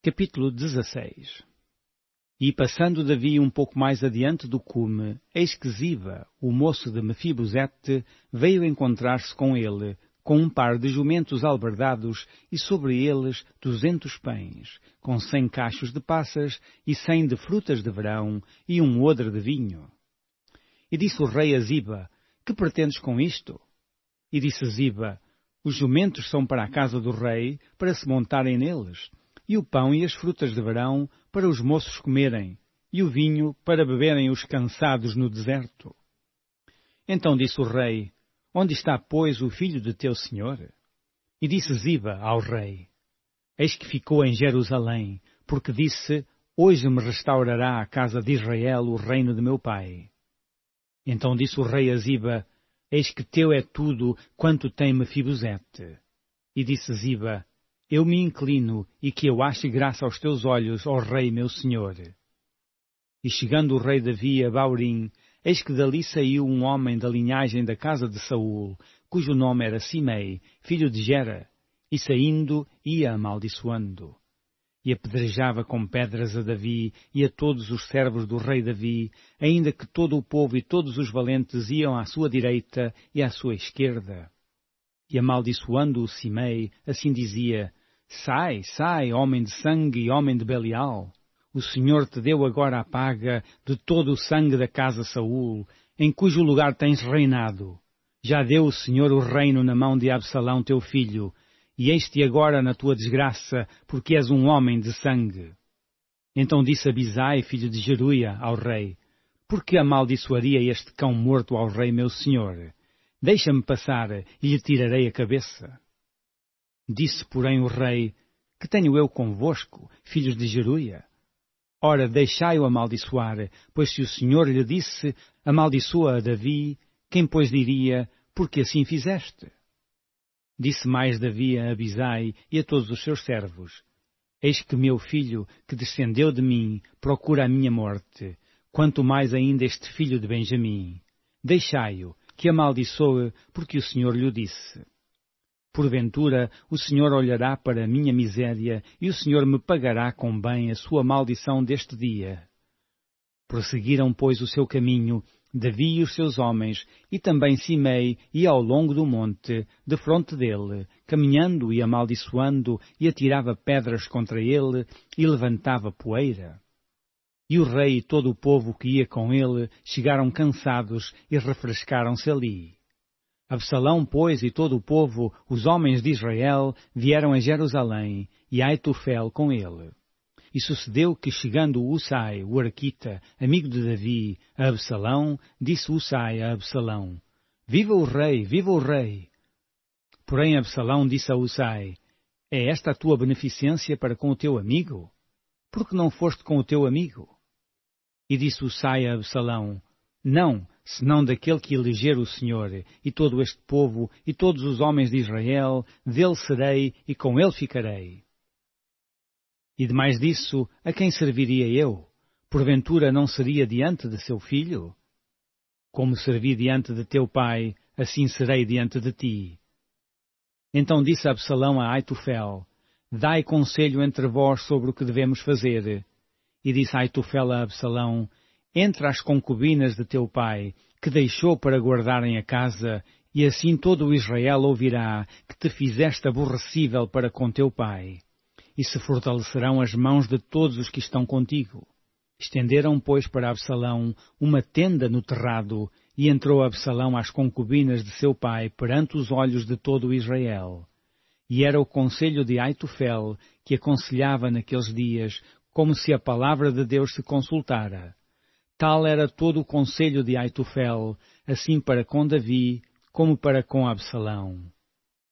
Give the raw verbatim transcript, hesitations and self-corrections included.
Capítulo dezasseis. E passando Davi um pouco mais adiante do cume, eis que Ziba, o moço de Mefibosete, veio encontrar-se com ele, com um par de jumentos albardados, e sobre eles duzentos pães, com cem cachos de passas, e cem de frutas de verão, e um odre de vinho. E disse o rei a Ziba: Que pretendes com isto? E disse Ziba: Os jumentos são para a casa do rei, para se montarem neles, e o pão e as frutas de verão para os moços comerem, e o vinho para beberem os cansados no deserto. Então disse o rei: Onde está, pois, o filho de teu senhor? E disse Ziba ao rei: Eis que ficou em Jerusalém, porque disse: Hoje me restaurará a casa de Israel o reino de meu pai. Então disse o rei a Ziba: Eis que teu é tudo quanto tem Mefibosete. E disse Ziba: Eu me inclino, e que eu ache graça aos teus olhos, ó rei meu senhor. E chegando o rei Davi a Baurim, eis que dali saiu um homem da linhagem da casa de Saul, cujo nome era Simei, filho de Gera, e saindo ia amaldiçoando. E apedrejava com pedras a Davi e a todos os servos do rei Davi, ainda que todo o povo e todos os valentes iam à sua direita e à sua esquerda. E amaldiçoando o Simei, assim dizia: Sai, sai, homem de sangue e homem de Belial. O Senhor te deu agora a paga de todo o sangue da casa Saul, em cujo lugar tens reinado. Já deu o Senhor o reino na mão de Absalão teu filho, e eis-te agora na tua desgraça, porque és um homem de sangue. Então disse Abisai, filho de Jeruia, ao rei: Por que amaldiçoaria este cão morto ao rei meu senhor? Deixa-me passar, e lhe tirarei a cabeça. Disse, porém, o rei: Que tenho eu convosco, filhos de Jeruia? Ora, deixai-o amaldiçoar, pois se o Senhor lhe disse: Amaldiçoa a Davi, quem pois diria: Por que assim fizeste? Disse mais Davi a Abisai e a todos os seus servos: Eis que meu filho, que descendeu de mim, procura a minha morte, quanto mais ainda este filho de Benjamim. Deixai-o, que amaldiçoe, porque o Senhor lhe disse. Porventura, o Senhor olhará para a minha miséria, e o Senhor me pagará com bem a sua maldição deste dia. Prosseguiram, pois, o seu caminho, Davi e os seus homens, e também Simei ia ao longo do monte, defronte dele, caminhando e amaldiçoando, e atirava pedras contra ele, e levantava poeira. E o rei e todo o povo que ia com ele chegaram cansados e refrescaram-se ali. Absalão, pois, e todo o povo, os homens de Israel, vieram a Jerusalém, e Aitofel com ele. E sucedeu que, chegando Usai, o arquita, amigo de Davi, a Absalão, disse Usai a Absalão: Viva o rei, viva o rei! Porém Absalão disse a Usai: É esta a tua beneficência para com o teu amigo? Por que não foste com o teu amigo? E disse Usai a Absalão: Não, senão daquele que eleger o Senhor, e todo este povo, e todos os homens de Israel, dele serei, e com ele ficarei. E demais disso, a quem serviria eu? Porventura não seria diante de seu filho? Como servi diante de teu pai, assim serei diante de ti. Então disse Absalão a Aitofel: Dai conselho entre vós sobre o que devemos fazer. E disse Aitofel a Absalão: Entra às concubinas de teu pai, que deixou para guardarem a casa, e assim todo o Israel ouvirá que te fizeste aborrecível para com teu pai. E se fortalecerão as mãos de todos os que estão contigo. Estenderam, pois, para Absalão uma tenda no terrado, e entrou Absalão às concubinas de seu pai perante os olhos de todo o Israel. E era o conselho de Aitofel, que aconselhava naqueles dias, como se a palavra de Deus se consultara. Tal era todo o conselho de Aitofel, assim para com Davi, como para com Absalão.